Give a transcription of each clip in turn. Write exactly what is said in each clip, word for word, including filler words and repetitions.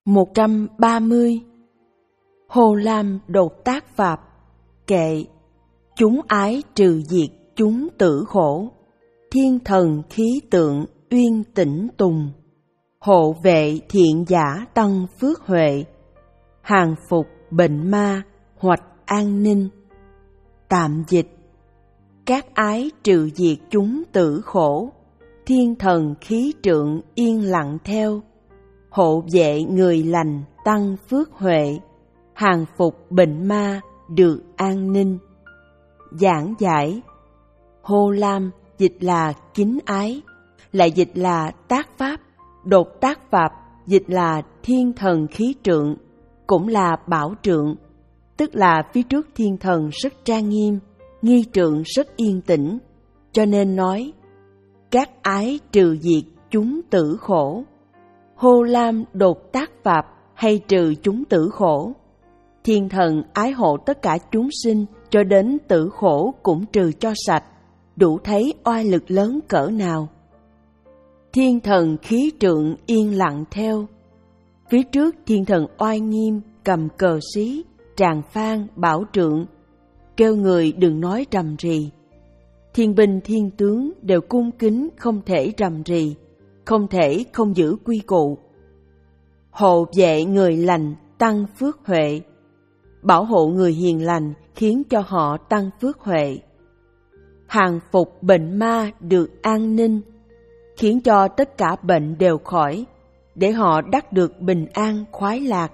một trăm ba mươi. Hồ Lam đột tác Pháp. Kệ. Chúng ái trừ diệt chúng tử khổ, thiên thần khí tượng uyên tĩnh tùng, hộ vệ thiện giả tăng phước huệ, hàng phục bệnh ma hoạch an ninh. Tạm dịch: các ái trừ diệt chúng tử khổ, thiên thần khí trượng yên lặng theo, hộ vệ người lành tăng phước huệ, hàng phục bệnh ma được an ninh. Giảng giải: Hồ Lam dịch là kính ái, lại dịch là tác pháp. Đột tác Pháp dịch là thiên thần khí trượng, cũng là bảo trượng, tức là phía trước thiên thần rất trang nghiêm, nghi trượng rất yên tĩnh, cho nên nói các ái trừ diệt chúng tử khổ. Hồ Lam đột tác Pháp hay trừ chúng tử khổ. Thiên thần ái hộ tất cả chúng sinh cho đến tử khổ cũng trừ cho sạch, đủ thấy oai lực lớn cỡ nào. Thiên thần khí trượng yên lặng theo. Phía trước thiên thần oai nghiêm cầm cờ xí, tràng phan, bảo trượng, kêu người đừng nói rầm rì. Thiên binh thiên tướng đều cung kính không thể rầm rì, không thể không giữ quy củ. Hộ vệ người lành tăng phước huệ, bảo hộ người hiền lành khiến cho họ tăng phước huệ. Hàng phục bệnh ma được an ninh, khiến cho tất cả bệnh đều khỏi, để họ đắc được bình an khoái lạc.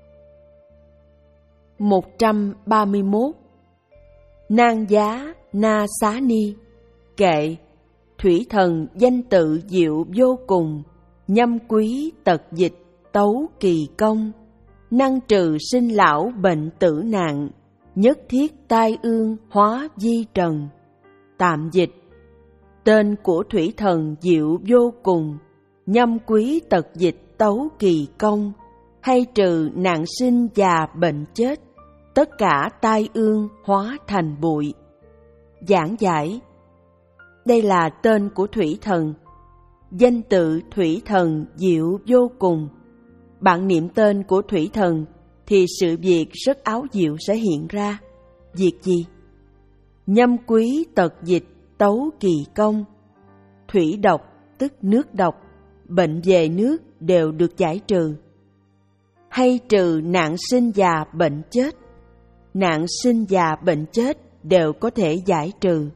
một trăm ba mươi mốt. Nan giá na xá ni. Kệ. Thủy thần danh tự diệu vô cùng, nhâm quý tật dịch tấu kỳ công, năng trừ sinh lão bệnh tử nạn, nhất thiết tai ương hóa di trần. Tạm dịch: tên của thủy thần diệu vô cùng, nhâm quý tật dịch tấu kỳ công, hay trừ nạn sinh già bệnh chết, tất cả tai ương hóa thành bụi. Giảng giải: đây là tên của thủy thần, danh tự thủy thần diệu vô cùng. Bạn niệm tên của thủy thần thì sự việc rất áo diệu sẽ hiện ra. Việc gì? Nhâm quý tật dịch tấu kỳ công. Thủy độc tức nước độc, bệnh về nước đều được giải trừ. Hay trừ nạn sinh già bệnh chết. Nạn sinh già bệnh chết đều có thể giải trừ.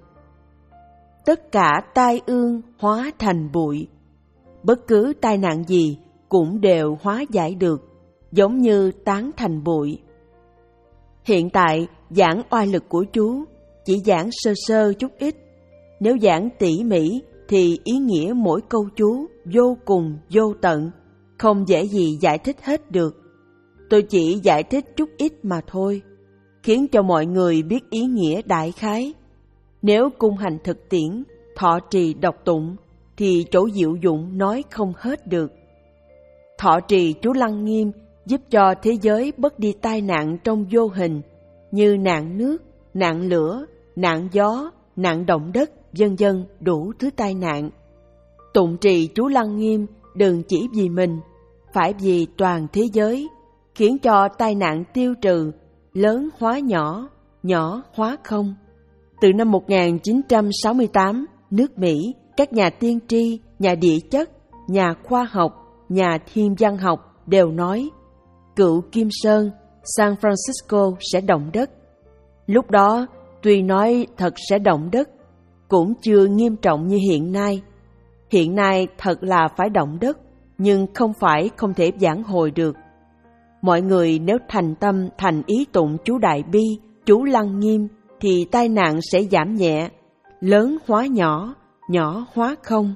Tất cả tai ương hóa thành bụi. Bất cứ tai nạn gì cũng đều hóa giải được, giống như tán thành bụi. Hiện tại giảng oai lực của chú chỉ giảng sơ sơ chút ít. Nếu giảng tỉ mỉ thì ý nghĩa mỗi câu chú vô cùng vô tận, không dễ gì giải thích hết được. Tôi chỉ giải thích chút ít mà thôi, khiến cho mọi người biết ý nghĩa đại khái. Nếu cung hành thực tiễn, thọ trì đọc tụng, thì chỗ diệu dụng nói không hết được. Thọ trì chú Lăng Nghiêm giúp cho thế giới bớt đi tai nạn trong vô hình, như nạn nước, nạn lửa, nạn gió, nạn động đất, vân vân, đủ thứ tai nạn. Tụng trì chú Lăng Nghiêm đừng chỉ vì mình, phải vì toàn thế giới, khiến cho tai nạn tiêu trừ, lớn hóa nhỏ, nhỏ hóa không. Từ năm một nghìn chín trăm sáu mươi tám, nước Mỹ, các nhà tiên tri, nhà địa chất, nhà khoa học, nhà thiên văn học đều nói cựu Kim Sơn, San Francisco sẽ động đất. Lúc đó, tuy nói thật sẽ động đất, cũng chưa nghiêm trọng như hiện nay. Hiện nay thật là phải động đất, nhưng không phải không thể vãn hồi được. Mọi người nếu thành tâm thành ý tụng chú Đại Bi, chú Lăng Nghiêm, thì tai nạn sẽ giảm nhẹ, lớn hóa nhỏ, nhỏ hóa không.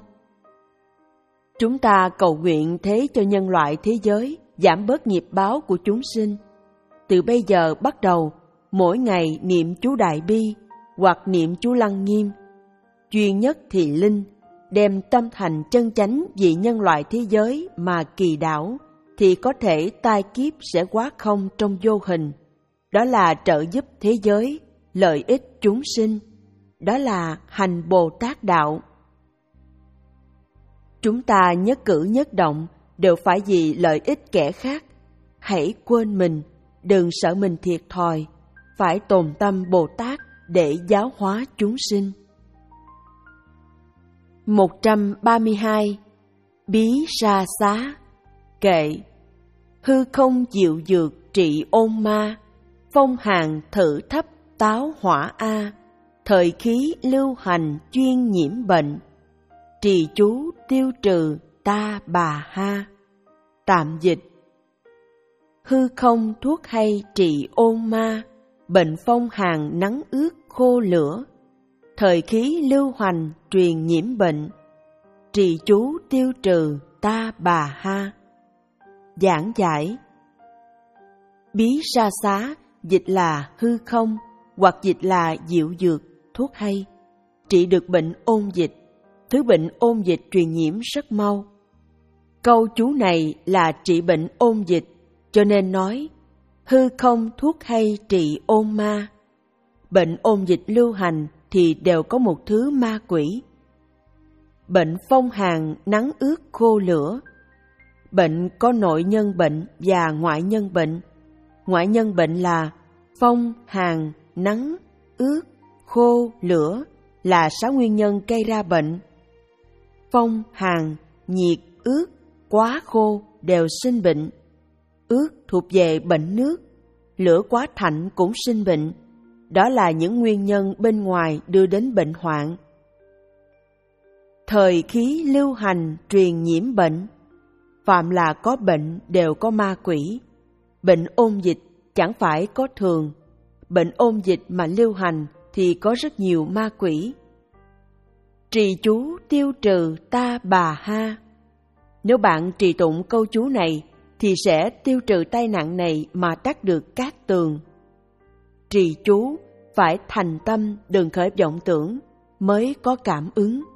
Chúng ta cầu nguyện thế cho nhân loại thế giới giảm bớt nghiệp báo của chúng sinh. Từ bây giờ bắt đầu, mỗi ngày niệm chú Đại Bi hoặc niệm chú Lăng Nghiêm, duy nhất thì linh, đem tâm thành chân chánh vì nhân loại thế giới mà kỳ đảo, thì có thể tai kiếp sẽ hóa không trong vô hình. Đó là trợ giúp thế giới, lợi ích chúng sinh. Đó là hành Bồ Tát đạo. Chúng ta nhất cử nhất động đều phải vì lợi ích kẻ khác, hãy quên mình, đừng sợ mình thiệt thòi, phải tồn tâm Bồ Tát để giáo hóa chúng sinh. một trăm ba mươi hai. Bí sa xá. Kệ: hư không diệu dược trị ôn ma, phong hàn thử thấp táo hỏa a, thời khí lưu hành chuyên nhiễm bệnh, trì chú tiêu trừ ta bà ha. Tạm dịch: hư không thuốc hay trị ôn ma, bệnh phong hàn nắng ướt khô lửa, thời khí lưu hành truyền nhiễm bệnh, trì chú tiêu trừ ta bà ha. Giảng giải: bí sa xá dịch là hư không hoặc dịch là diệu dược, thuốc hay, trị được bệnh ôn dịch. Thứ bệnh ôn dịch truyền nhiễm rất mau. Câu chú này là trị bệnh ôn dịch, cho nên nói hư không thuốc hay trị ôn ma. Bệnh ôn dịch lưu hành thì đều có một thứ ma quỷ. Bệnh phong hàn nắng ướt khô lửa. Bệnh có nội nhân bệnh và ngoại nhân bệnh. Ngoại nhân bệnh là phong, hàn, nắng, ướt, khô, lửa là sáu nguyên nhân gây ra bệnh. Phong, hàn, nhiệt, ướt, quá khô đều sinh bệnh. Ướt thuộc về bệnh nước, lửa quá thạnh cũng sinh bệnh. Đó là những nguyên nhân bên ngoài đưa đến bệnh hoạn. Thời khí lưu hành truyền nhiễm bệnh. Phạm là có bệnh đều có ma quỷ. Bệnh ôn dịch chẳng phải có thường. Bệnh ôn dịch mà lưu hành thì có rất nhiều ma quỷ. Trì chú tiêu trừ ta bà ha. Nếu bạn trì tụng câu chú này thì sẽ tiêu trừ tai nạn này mà đắc được cát tường. Trì chú phải thành tâm, đừng khởi vọng tưởng, mới có cảm ứng.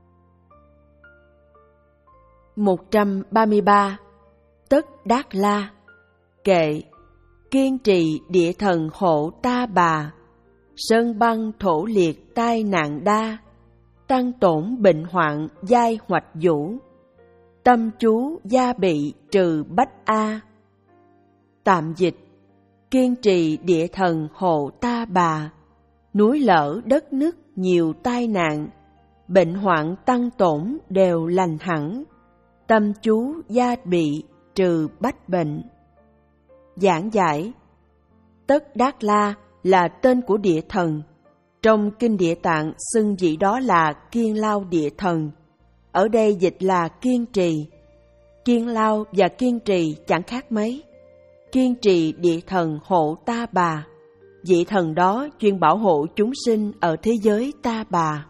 một trăm ba mươi ba. Tất Đát La. Kệ: kiên trì địa thần hộ ta bà, sơn băng thổ liệt tai nạn đa, tăng tổn bệnh hoạn giai hoạch vũ, tâm chú gia bị trừ bách a. Tạm dịch: kiên trì địa thần hộ ta bà, núi lở đất nứt nhiều tai nạn, bệnh hoạn tăng tổn đều lành hẳn, tâm chú gia bị trừ bách bệnh. Giảng giải: Tất Đát La là tên của địa thần. Trong Kinh Địa Tạng xưng vị đó là Kiên Lao Địa Thần. Ở đây dịch là kiên trì. Kiên Lao và kiên trì chẳng khác mấy. Kiên trì địa thần hộ ta bà. Vị thần đó chuyên bảo hộ chúng sinh ở thế giới ta bà.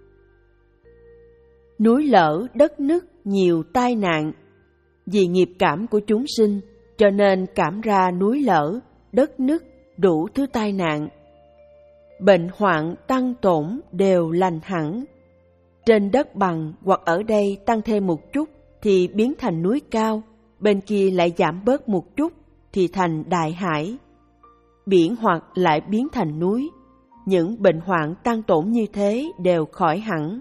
Núi lở đất nứt nhiều tai nạn. Vì nghiệp cảm của chúng sinh cho nên cảm ra núi lở, đất nứt, đủ thứ tai nạn. Bệnh hoạn tăng tổn đều lành hẳn. Trên đất bằng hoặc ở đây tăng thêm một chút thì biến thành núi cao, bên kia lại giảm bớt một chút thì thành đại hải. Biển hoặc lại biến thành núi. Những bệnh hoạn tăng tổn như thế đều khỏi hẳn.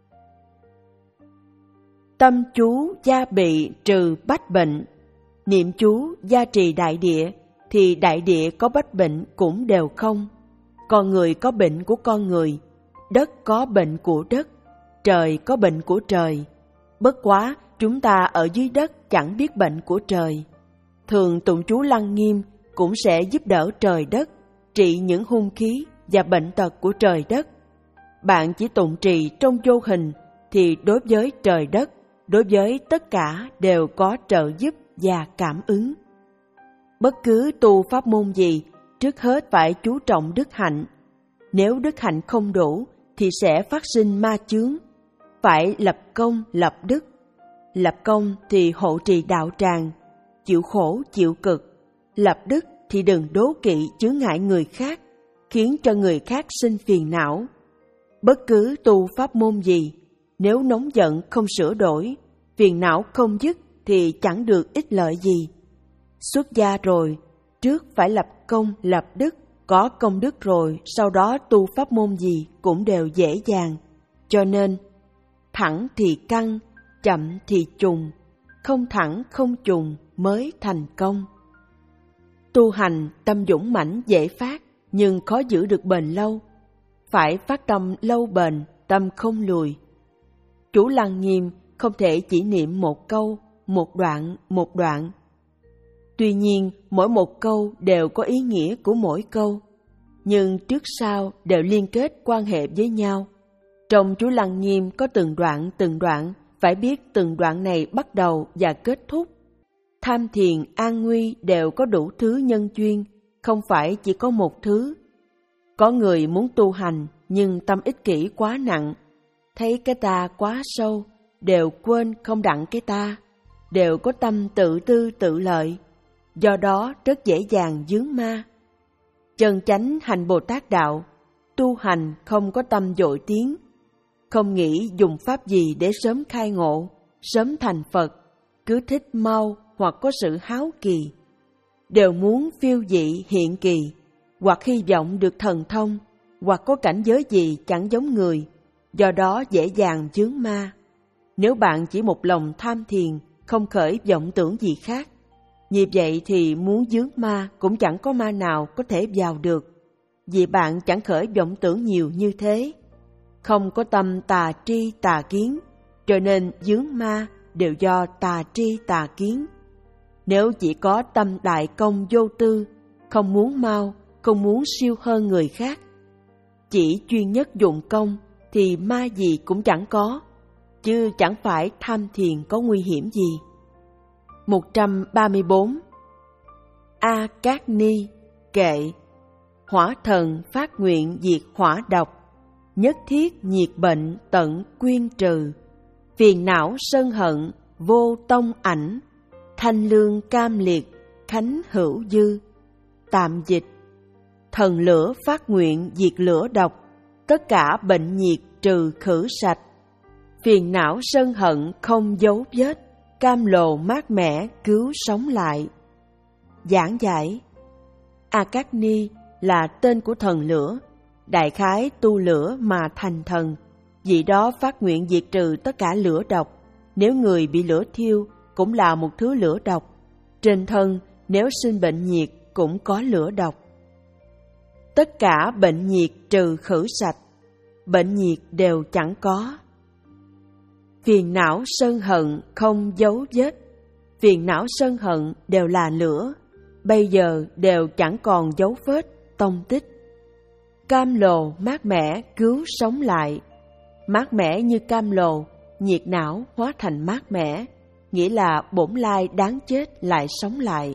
Tâm chú gia bị trừ bách bệnh. Niệm chú gia trì đại địa thì đại địa có bách bệnh cũng đều không. Con người có bệnh của con người, đất có bệnh của đất, trời có bệnh của trời. Bất quá chúng ta ở dưới đất chẳng biết bệnh của trời. Thường tụng chú Lăng Nghiêm cũng sẽ giúp đỡ trời đất, trị những hung khí và bệnh tật của trời đất. Bạn chỉ tụng trì trong vô hình thì đối với trời đất, đối với tất cả đều có trợ giúp và cảm ứng. Bất cứ tu pháp môn gì, trước hết phải chú trọng đức hạnh. Nếu đức hạnh không đủ thì sẽ phát sinh ma chướng. Phải lập công lập đức. Lập công thì hộ trì đạo tràng, chịu khổ chịu cực. Lập đức thì đừng đố kỵ chướng ngại người khác, khiến cho người khác sinh phiền não. Bất cứ tu pháp môn gì, nếu nóng giận không sửa đổi, phiền não không dứt thì chẳng được ích lợi gì. Xuất gia rồi, trước phải lập công lập đức, có công đức rồi sau đó tu pháp môn gì cũng đều dễ dàng. Cho nên, thẳng thì căng, chậm thì trùng, không thẳng không trùng mới thành công. tu hành tâm dũng mãnh dễ phát, nhưng khó giữ được bền lâu. Phải phát tâm lâu bền, tâm không lùi. Chú Lăng Nghiêm không thể chỉ niệm một câu, một đoạn, một đoạn. Tuy nhiên, mỗi một câu đều có ý nghĩa của mỗi câu, nhưng trước sau đều liên kết quan hệ với nhau. Trong chú Lăng Nghiêm có từng đoạn từng đoạn, phải biết từng đoạn này bắt đầu và kết thúc. Tham thiền, an nguy đều có đủ thứ nhân duyên, không phải chỉ có một thứ. Có người muốn tu hành nhưng tâm ích kỷ quá nặng, thấy cái ta quá sâu, đều quên không đặng cái ta, đều có tâm tự tư tự lợi, do đó rất dễ dàng vướng ma. Chân chánh hành Bồ Tát đạo, tu hành không có tâm dội tiến, không nghĩ dùng pháp gì để sớm khai ngộ, sớm thành Phật, cứ thích mau hoặc có sự háo kỳ, đều muốn phiêu dị hiện kỳ, hoặc hy vọng được thần thông, hoặc có cảnh giới gì chẳng giống người, do đó dễ dàng vướng ma. Nếu bạn chỉ một lòng tham thiền, không khởi vọng tưởng gì khác, như vậy thì muốn vướng ma cũng chẳng có ma nào có thể vào được, vì bạn chẳng khởi vọng tưởng nhiều như thế. Không có tâm tà tri tà kiến, cho nên vướng ma đều do tà tri tà kiến. Nếu chỉ có tâm đại công vô tư, không muốn mau, không muốn siêu hơn người khác, chỉ chuyên nhất dụng công, thì ma gì cũng chẳng có, chứ chẳng phải tham thiền có nguy hiểm gì. một trăm ba mươi bốn. A Cát Ni kệ: hỏa thần phát nguyện diệt hỏa độc, nhất thiết nhiệt bệnh tận quyên trừ, phiền não sân hận vô tông ảnh, thanh lương cam liệt khánh hữu dư. Tạm dịch: thần lửa phát nguyện diệt lửa độc, tất cả bệnh nhiệt trừ khử sạch, phiền não sân hận không dấu vết, cam lồ mát mẻ cứu sống lại. Giảng giải: A Cát Ni là tên của thần lửa, đại khái tu lửa mà thành thần, vì đó phát nguyện diệt trừ tất cả lửa độc. Nếu người bị lửa thiêu cũng là một thứ lửa độc, trên thân nếu sinh bệnh nhiệt cũng có lửa độc. Tất cả bệnh nhiệt trừ khử sạch, bệnh nhiệt đều chẳng có. Phiền não sân hận không dấu vết, phiền não sân hận đều là lửa, bây giờ đều chẳng còn dấu vết, tông tích. Cam lồ mát mẻ cứu sống lại, mát mẻ như cam lồ, nhiệt não hóa thành mát mẻ, nghĩa là bổn lai đáng chết lại sống lại.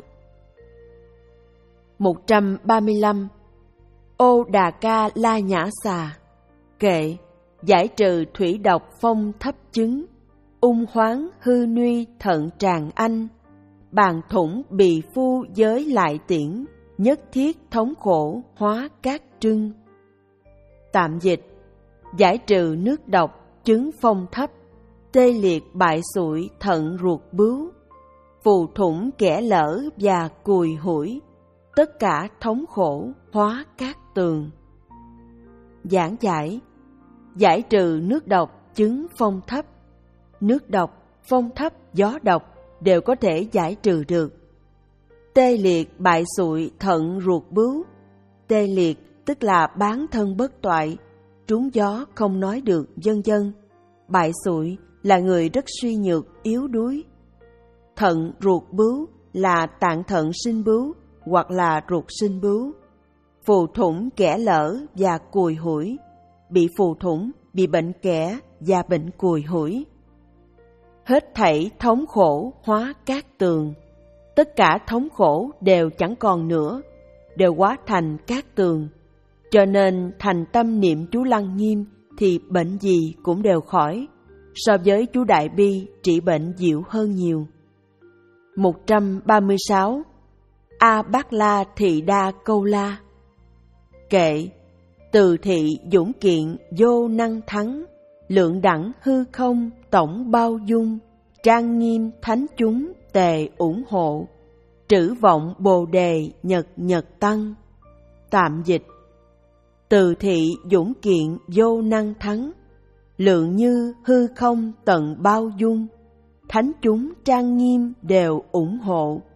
một trăm ba mươi lăm. Ô Đà Ca La Nhã Xà kệ: giải trừ thủy độc phong thấp chứng, ung hoáng hư nuy thận tràng anh, bàn thủng bì phu giới lại tiễn, nhất thiết thống khổ hóa các trưng. Tạm dịch: giải trừ nước độc, chứng phong thấp, tê liệt bại sụi thận ruột bướu, phù thủng kẽ lở và cùi hủi, tất cả thống khổ hóa các tường. Giảng giải: giải trừ nước độc, chứng phong thấp. Nước độc, phong thấp, gió độc đều có thể giải trừ được. Tê liệt bại sụi thận ruột bướu. Tê liệt tức là bán thân bất toại, trúng gió không nói được, vân vân. Bại sụi là người rất suy nhược, yếu đuối. Thận ruột bướu là tạng thận sinh bướu hoặc là ruột sinh bướu. Phù thủng kẽ lở và cùi hủi, bị phù thủng, bị bệnh kẽ và bệnh cùi hủi. Hết thảy thống khổ hóa cát tường, tất cả thống khổ đều chẳng còn nữa, đều hóa thành cát tường. Cho nên thành tâm niệm chú Lăng Nghiêm thì bệnh gì cũng đều khỏi, so với chú Đại Bi trị bệnh dịu hơn nhiều. một trăm ba mươi sáu. A Bát La Thị Đa Câu La kệ: từ thị dũng kiện vô năng thắng, lượng đẳng hư không tổng bao dung, trang nghiêm thánh chúng tề ủng hộ, trữ vọng bồ đề nhật nhật tăng. Tạm dịch: từ thị dũng kiện vô năng thắng, lượng như hư không tận bao dung, thánh chúng trang nghiêm đều ủng hộ,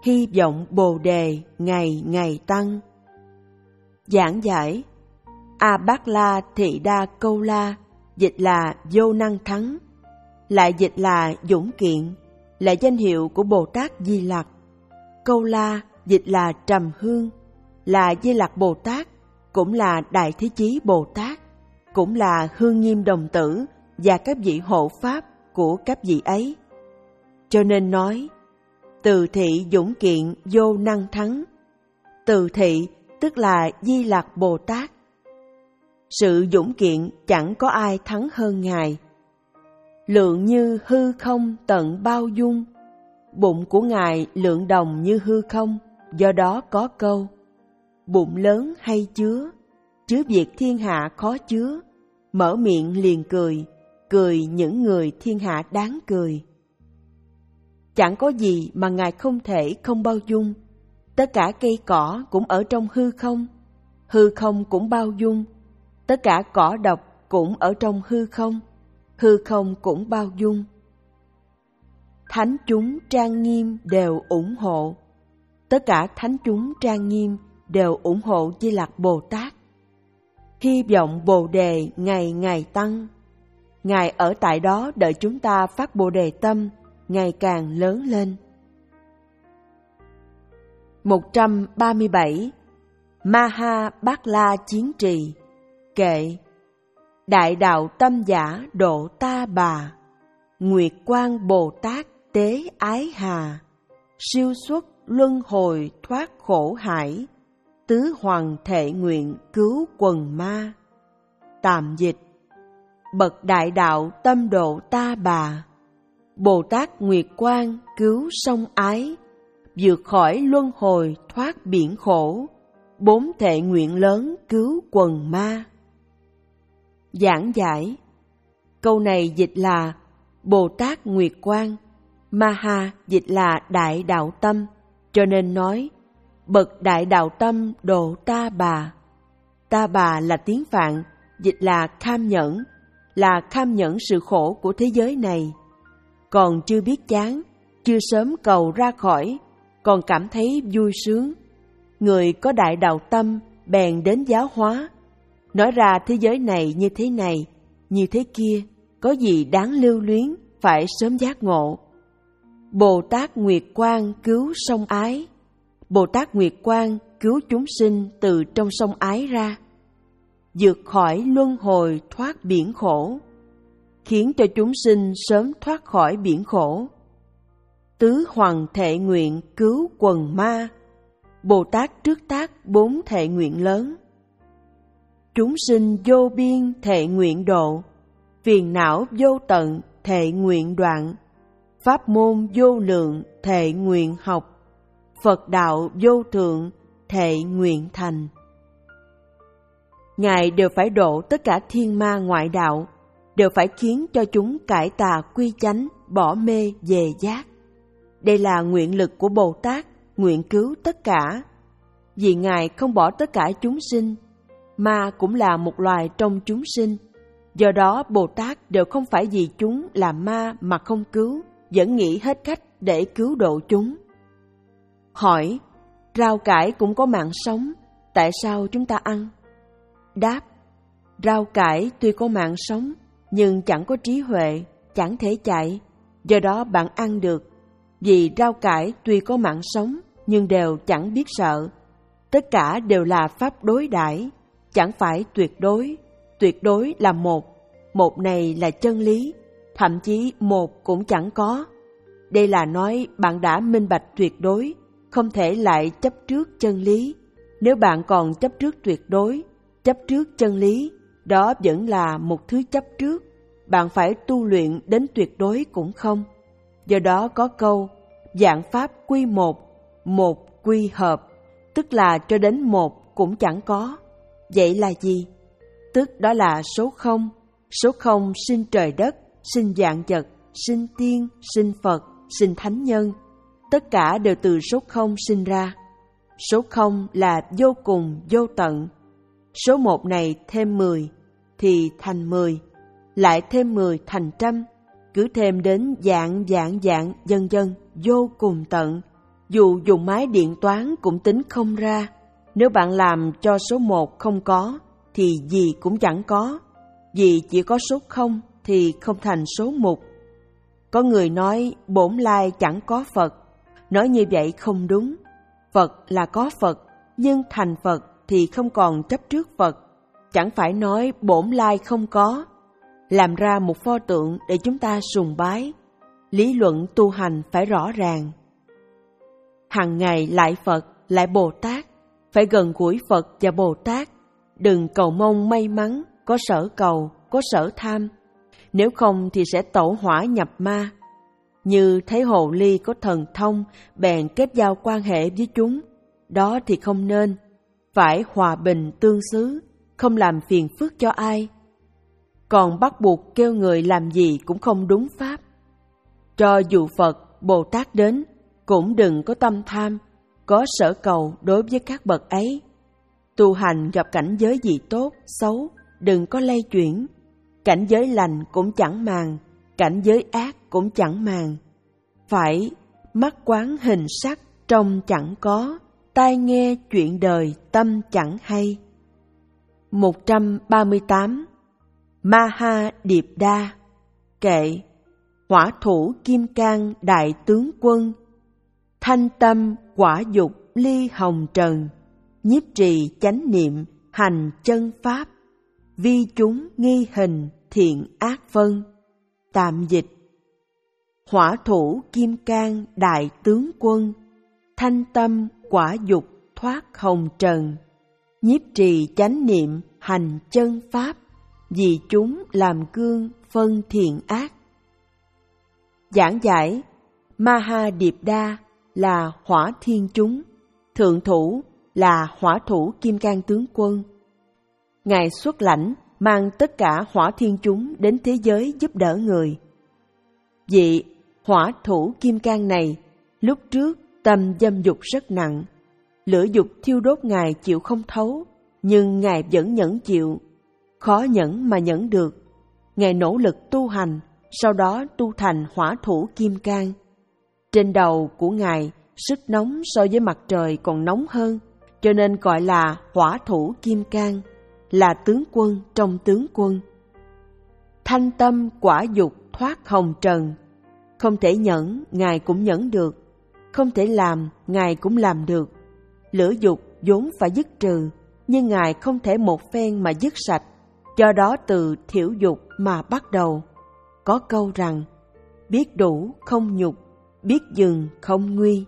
hy vọng Bồ Đề ngày ngày tăng. Giảng giải: A Bát La Thị Đa Câu La dịch là vô năng thắng, lại dịch là dũng kiện, là danh hiệu của Bồ Tát Di Lặc. Câu La dịch là trầm hương, là Di Lặc Bồ Tát, cũng là Đại Thế Chí Bồ Tát, cũng là Hương Nghiêm Đồng Tử và các vị hộ pháp của các vị ấy. Cho nên nói, từ thị dũng kiện vô năng thắng. Từ thị tức là Di Lặc Bồ Tát. Sự dũng kiện chẳng có ai thắng hơn Ngài. Lượng như hư không tận bao dung, bụng của Ngài lượng đồng như hư không, do đó có câu: bụng lớn hay chứa, chứa việc thiên hạ khó chứa, mở miệng liền cười, cười những người thiên hạ đáng cười. Chẳng có gì mà Ngài không thể không bao dung. Tất cả cây cỏ cũng ở trong hư không, hư không cũng bao dung. Tất cả cỏ độc cũng ở trong hư không, hư không cũng bao dung. Thánh chúng trang nghiêm đều ủng hộ. Tất cả thánh chúng trang nghiêm đều ủng hộ Di Lặc Bồ Tát. Hy vọng Bồ Đề ngày ngày tăng. Ngài ở tại đó đợi chúng ta phát Bồ Đề tâm ngày càng lớn lên. một trăm ba mươi bảy. Maha Bát La Chiến Trì. Kệ: Đại đạo tâm giả độ ta bà, Nguyệt Quang Bồ Tát tế ái hà, siêu xuất luân hồi thoát khổ hải, tứ hoàng thệ nguyện cứu quần ma. Tạm dịch: Bậc đại đạo tâm độ ta bà, Bồ Tát Nguyệt Quang cứu sông ái, vượt khỏi luân hồi thoát biển khổ, bốn thệ nguyện lớn cứu quần ma. Giảng giải: câu này dịch là Bồ Tát Nguyệt Quang, Maha dịch là đại đạo tâm, cho nên nói bậc đại đạo tâm độ ta bà. Ta bà là tiếng Phạn, dịch là kham nhẫn, là kham nhẫn sự khổ của thế giới này. Còn chưa biết chán, chưa sớm cầu ra khỏi, còn cảm thấy vui sướng. Người có đại đạo tâm bèn đến giáo hóa, nói ra thế giới này như thế này, như thế kia, có gì đáng lưu luyến, phải sớm giác ngộ. Bồ Tát Nguyệt Quang cứu sông ái. Bồ Tát Nguyệt Quang cứu chúng sinh từ trong sông ái ra, vượt khỏi luân hồi thoát biển khổ, khiến cho chúng sinh sớm thoát khỏi biển khổ. Tứ hoàng thệ nguyện cứu quần ma. Bồ Tát trước tác bốn thệ nguyện lớn. Chúng sinh vô biên thệ nguyện độ, phiền não vô tận thệ nguyện đoạn, pháp môn vô lượng thệ nguyện học, Phật đạo vô thượng thệ nguyện thành. Ngài đều phải độ tất cả thiên ma ngoại đạo, đều phải khiến cho chúng cải tà quy chánh, bỏ mê về giác. Đây là nguyện lực của Bồ Tát, nguyện cứu tất cả. Vì Ngài không bỏ tất cả chúng sinh, ma cũng là một loài trong chúng sinh. Do đó Bồ Tát đều không phải vì chúng là ma mà không cứu, vẫn nghĩ hết cách để cứu độ chúng. Hỏi: rau cải cũng có mạng sống, tại sao chúng ta ăn? Đáp: rau cải tuy có mạng sống, nhưng chẳng có trí huệ, chẳng thể chạy, do đó bạn ăn được. Vì rau cải tuy có mạng sống, nhưng đều chẳng biết sợ. Tất cả đều là pháp đối đãi, chẳng phải tuyệt đối. Tuyệt đối là một, một này là chân lý, thậm chí một cũng chẳng có. Đây là nói bạn đã minh bạch tuyệt đối, không thể lại chấp trước chân lý. Nếu bạn còn chấp trước tuyệt đối, chấp trước chân lý, đó vẫn là một thứ chấp trước. Bạn phải tu luyện đến tuyệt đối cũng không. Do đó có câu: vạn pháp quy một, một quy hợp, tức là cho đến một cũng chẳng có. Vậy là gì? Tức đó là số không. Số không sinh trời đất, sinh vạn vật, sinh tiên, sinh Phật, sinh thánh nhân. Tất cả đều từ số không sinh ra. Số không là vô cùng vô tận. Số một này thêm mười thì thành mười, lại thêm mười thành trăm, cứ thêm đến vạn vạn vạn vân vân vô cùng tận. Dù dùng máy điện toán cũng tính không ra. Nếu bạn làm cho số một không có, thì gì cũng chẳng có. Vì chỉ có số không thì không thành số mục. Có người nói bổn lai chẳng có Phật. Nói như vậy không đúng. Phật là có Phật, nhưng thành Phật thì không còn chấp trước Phật. Chẳng phải nói bổn lai không có. Làm ra một pho tượng để chúng ta sùng bái. Lý luận tu hành phải rõ ràng. Hằng ngày lại Phật, lại Bồ Tát. Phải gần gũi Phật và Bồ Tát. Đừng cầu mong may mắn, có sở cầu, có sở tham. Nếu không thì sẽ tẩu hỏa nhập ma. Như thấy hồ ly có thần thông, bèn kết giao quan hệ với chúng. Đó thì không nên. Phải hòa bình tương xứ, không làm phiền phức cho ai. Còn bắt buộc kêu người làm gì cũng không đúng pháp. Cho dù Phật, Bồ Tát đến, cũng đừng có tâm tham, có sở cầu đối với các bậc ấy. Tu hành gặp cảnh giới gì tốt, xấu, đừng có lay chuyển. Cảnh giới lành cũng chẳng màng, cảnh giới ác cũng chẳng màng. Phải mắt quán hình sắc, trông chẳng có, tai nghe chuyện đời, tâm chẳng hay. một trăm ba mươi tám. Maha Điệp Đa. Kệ: hỏa thủ kim cang đại tướng quân, thanh tâm quả dục ly hồng trần, nhiếp trì chánh niệm hành chân pháp, vi chúng nghi hình thiện ác phân. Tạm dịch: hỏa thủ kim cang đại tướng quân, thanh tâm quả dục thoát hồng trần, nhiếp trì chánh niệm hành chân pháp, vì chúng làm gương phân thiện ác. Giảng giải: Maha Điệp Đa là hỏa thiên chúng, thượng thủ là hỏa thủ kim cang tướng quân. Ngài xuất lãnh mang tất cả hỏa thiên chúng đến thế giới giúp đỡ người. Vị hỏa thủ kim cang này lúc trước tâm dâm dục rất nặng, lửa dục thiêu đốt Ngài chịu không thấu, nhưng Ngài vẫn nhẫn chịu. Khó nhẫn mà nhẫn được. Ngài nỗ lực tu hành, sau đó tu thành hỏa thủ kim cang. Trên đầu của Ngài sức nóng so với mặt trời còn nóng hơn, cho nên gọi là hỏa thủ kim cang, là tướng quân trong tướng quân. Thanh tâm quả dục thoát hồng trần. Không thể nhẫn, Ngài cũng nhẫn được. Không thể làm, Ngài cũng làm được. Lửa dục vốn phải dứt trừ, nhưng Ngài không thể một phen mà dứt sạch. Do đó từ thiểu dục mà bắt đầu. Có câu rằng: biết đủ không nhục, biết dừng không nguy.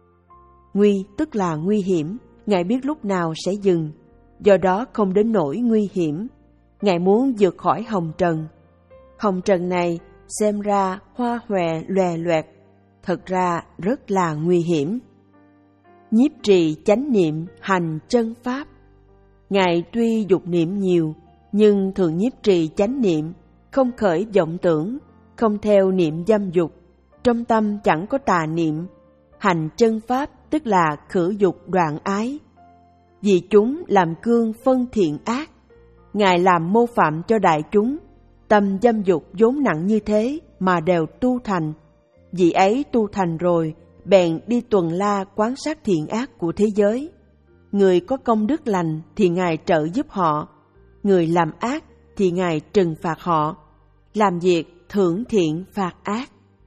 Nguy tức là nguy hiểm, Ngài biết lúc nào sẽ dừng, do đó không đến nỗi nguy hiểm. Ngài muốn vượt khỏi hồng trần. Hồng trần này xem ra hoa hòe lòe loẹt, thật ra rất là nguy hiểm. Nhiếp trì chánh niệm hành chân pháp. Ngài tuy dục niệm nhiều, nhưng thường nhiếp trì chánh niệm, không khởi vọng tưởng, không theo niệm dâm dục, trong tâm chẳng có tà niệm. Hành chân pháp tức là khử dục đoạn ái. Vì chúng làm gương phân thiện ác, Ngài làm mô phạm cho đại chúng. Tâm dâm dục vốn nặng như thế mà đều tu thành. Vì ấy tu thành rồi, bèn đi tuần la quán sát thiện ác của thế giới. Người có công đức lành thì Ngài trợ giúp họ, người làm ác thì Ngài trừng phạt họ. Làm việc thưởng thiện phạt ác.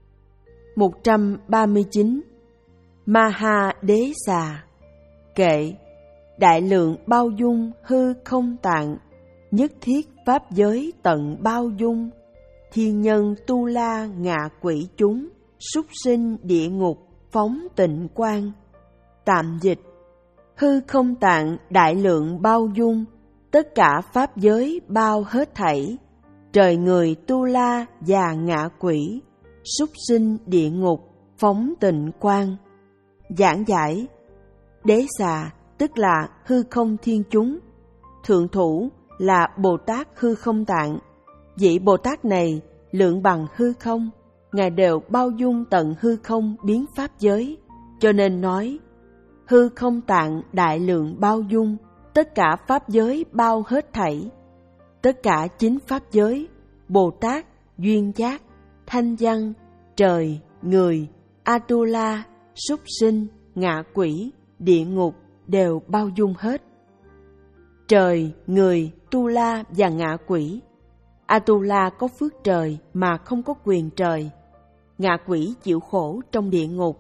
một trăm ba mươi chín. Maha Đế Xà. Kệ: đại lượng bao dung hư không tạng, nhất thiết pháp giới tận bao dung, thiên nhân tu la ngạ quỷ chúng, súc sinh địa ngục phóng tịnh quang. Tạm dịch: hư không tạng đại lượng bao dung, tất cả pháp giới bao hết thảy, trời người tu la và ngạ quỷ, súc sinh địa ngục phóng tịnh quang. Giảng giải: Đế Xà tức là hư không thiên chúng, thượng thủ là Bồ Tát hư không tạng. Vị Bồ Tát này lượng bằng hư không, Ngài đều bao dung tận hư không biến pháp giới, cho nên nói hư không tạng đại lượng bao dung, tất cả pháp giới bao hết thảy. Tất cả chín pháp giới, Bồ Tát, duyên giác, thanh văn, trời, người, Atula, súc sinh, ngạ quỷ, địa ngục đều bao dung hết. Trời, người, tu la và ngạ quỷ. Atula có phước trời mà không có quyền trời. Ngạ quỷ chịu khổ trong địa ngục.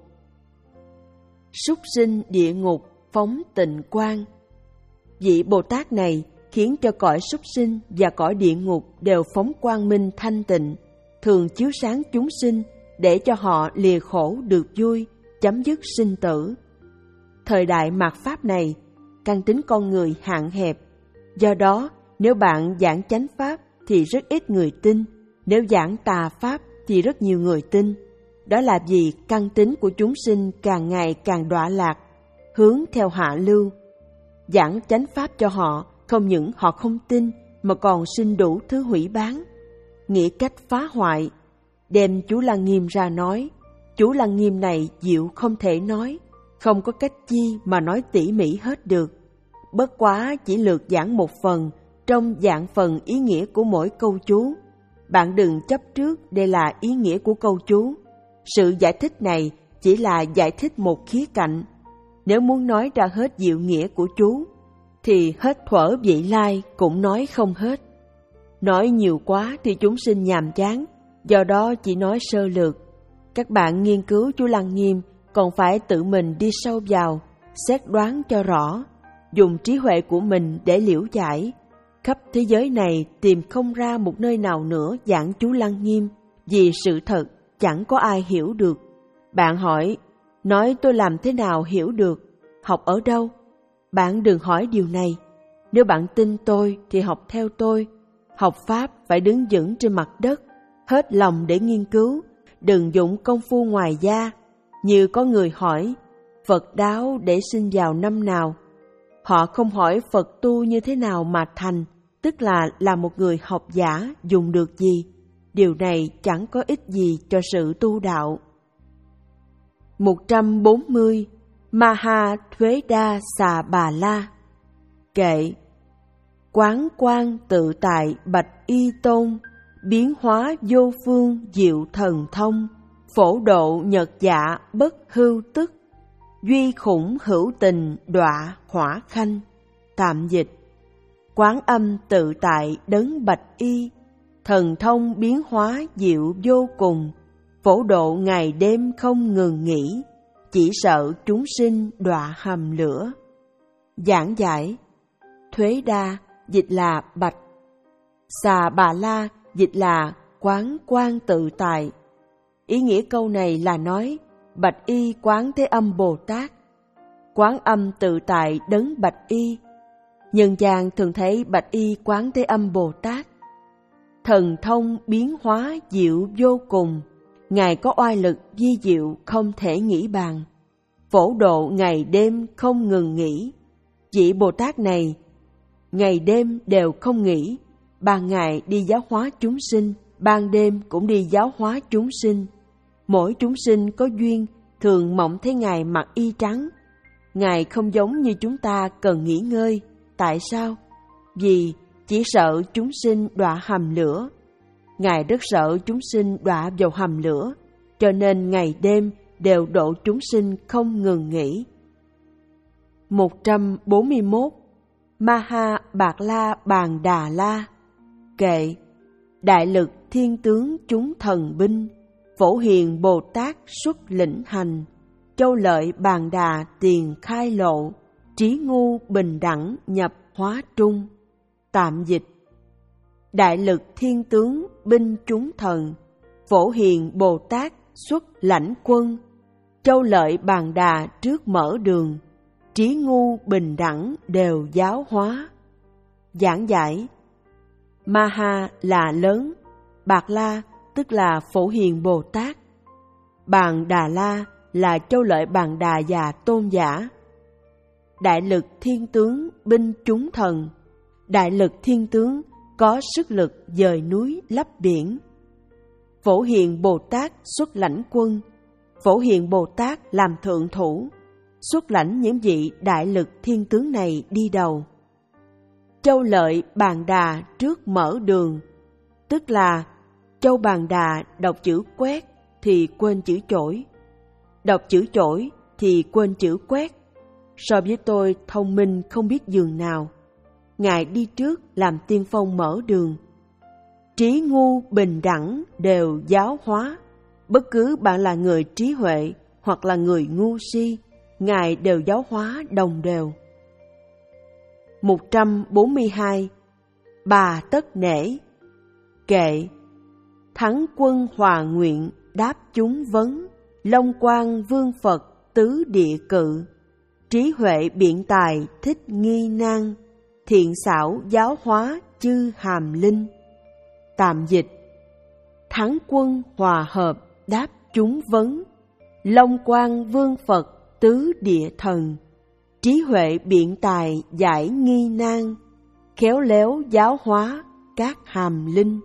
Súc sinh địa ngục phóng tịnh quang. Vị Bồ Tát này khiến cho cõi súc sinh và cõi địa ngục đều phóng quang minh thanh tịnh, thường chiếu sáng chúng sinh để cho họ lìa khổ được vui, chấm dứt sinh tử. Thời đại mạt Pháp này, căn tính con người hạn hẹp. Do đó, nếu bạn giảng chánh Pháp thì rất ít người tin, nếu giảng tà Pháp thì rất nhiều người tin. Đó là vì căn tính của chúng sinh càng ngày càng đọa lạc, hướng theo hạ lưu. Giảng chánh Pháp cho họ, không những họ không tin mà còn sinh đủ thứ hủy báng, nghĩ cách phá hoại. Đem chú Lăng Nghiêm ra nói, chú Lăng Nghiêm này diệu không thể nói, không có cách chi mà nói tỉ mỉ hết được. Bất quá chỉ lược giảng một phần trong dạng phần ý nghĩa của mỗi câu chú. Bạn đừng chấp trước đây là ý nghĩa của câu chú. Sự giải thích này chỉ là giải thích một khía cạnh. Nếu muốn nói ra hết diệu nghĩa của chú, thì hết thuở vị lai cũng nói không hết. Nói nhiều quá thì chúng sinh nhàm chán, do đó chỉ nói sơ lược. Các bạn nghiên cứu chú Lăng Nghiêm còn phải tự mình đi sâu vào, xét đoán cho rõ, dùng trí huệ của mình để liễu giải. Khắp thế giới này tìm không ra một nơi nào nữa giảng chú Lăng Nghiêm, vì sự thật chẳng có ai hiểu được. Bạn hỏi, nói tôi làm thế nào hiểu được, học ở đâu? Bạn đừng hỏi điều này. Nếu bạn tin tôi thì học theo tôi. Học Pháp phải đứng vững trên mặt đất, hết lòng để nghiên cứu, đừng dụng công phu ngoài da. Như có người hỏi, Phật đáo để sinh vào năm nào? Họ không hỏi Phật tu như thế nào mà thành, tức là là một người học giả dùng được gì. Điều này chẳng có ích gì cho sự tu đạo. một trăm bốn mươi. Maha Thuế Đa Xà Bà La. Kệ: Quán quan tự tại bạch y tôn, biến hóa vô phương diệu thần thông, phổ độ nhật dạ bất hưu tức, duy khủng hữu tình đọa hỏa khanh. Tạm dịch: Quán âm tự tại đấng bạch y, thần thông biến hóa diệu vô cùng, phổ độ ngày đêm không ngừng nghỉ, chỉ sợ chúng sinh đọa hầm lửa. Giảng giải: Thuế Đa dịch là bạch, Xà Bà La dịch là quán quan tự tại. Ý nghĩa câu này là nói bạch y quán thế âm Bồ Tát, quán âm tự tại đấng bạch y. Nhân gian thường thấy bạch y quán thế âm Bồ Tát. Thần thông biến hóa diệu vô cùng, Ngài có oai lực vi diệu không thể nghĩ bàn, phổ độ ngày đêm không ngừng nghỉ. Vị Bồ Tát này ngày đêm đều không nghỉ, ban ngày đi giáo hóa chúng sinh, ban đêm cũng đi giáo hóa chúng sinh. Mỗi chúng sinh có duyên thường mộng thấy Ngài mặc y trắng. Ngài không giống như chúng ta cần nghỉ ngơi. Tại sao? Vì chỉ sợ chúng sinh đọa hầm lửa. Ngài rất sợ chúng sinh đọa vào hầm lửa, cho nên ngày đêm đều độ chúng sinh không ngừng nghỉ. một trăm bốn mươi mốt. Maha Bạc La Bàn Đà La. Kệ: Đại lực thiên tướng chúng thần binh, phổ hiền Bồ Tát xuất lĩnh hành, châu lợi Bàn Đà tiền khai lộ, trí ngu bình đẳng nhập hóa trung. Tạm dịch: Đại lực thiên tướng binh chúng thần, phổ hiền Bồ Tát xuất lãnh quân, châu lợi Bàn Đà trước mở đường, trí ngu bình đẳng đều giáo hóa. Giảng giải: Maha là lớn, Bạc La tức là phổ hiền Bồ Tát, Bàn Đà La là châu lợi Bàn Đà và tôn giả. Đại lực thiên tướng binh chúng thần. Đại lực thiên tướng có sức lực dời núi lấp biển. Phổ hiền Bồ Tát xuất lãnh quân. Phổ hiền Bồ Tát làm thượng thủ, xuất lãnh những vị đại lực thiên tướng này đi đầu. Châu lợi Bàn Đà trước mở đường, tức là châu Bàn Đà đọc chữ quét thì quên chữ chổi. Đọc chữ chổi thì quên chữ quét. So với tôi thông minh không biết giường nào. Ngài đi trước làm tiên phong mở đường. Trí ngu bình đẳng đều giáo hóa. Bất cứ bạn là người trí huệ hoặc là người ngu si, Ngài đều giáo hóa đồng đều. một trăm bốn mươi hai. Bà tất nể. Kệ. Thắng quân hòa nguyện đáp chúng vấn. Long quang vương Phật tứ địa cự. Trí huệ biện tài thích nghi nan. Thiện xảo giáo hóa chư hàm linh. Tạm dịch. Thắng quân hòa hợp đáp chúng vấn. Long quang vương Phật tứ địa thần. Trí huệ biện tài giải nghi nan. Khéo léo giáo hóa các hàm linh.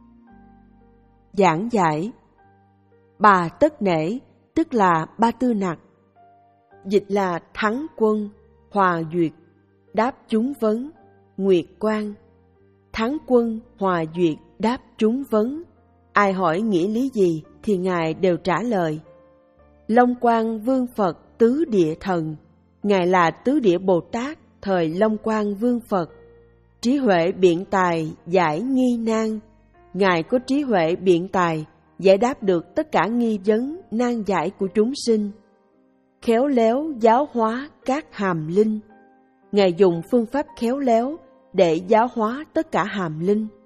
Giảng giải. Bà tất nể tức là ba tư nặc. Dịch là thắng quân, hòa duyệt, đáp chúng vấn, nguyệt quang. Thắng quân, hòa duyệt, đáp chúng vấn. Ai hỏi nghĩa lý gì thì Ngài đều trả lời. Long quang vương Phật tứ địa thần. Ngài là tứ địa Bồ Tát thời Long quang vương Phật. Trí huệ biện tài giải nghi nan. Ngài có trí huệ biện tài giải đáp được tất cả nghi vấn nan giải của chúng sinh. Khéo léo giáo hóa các hàm linh. Ngài dùng phương pháp khéo léo để giáo hóa tất cả hàm linh.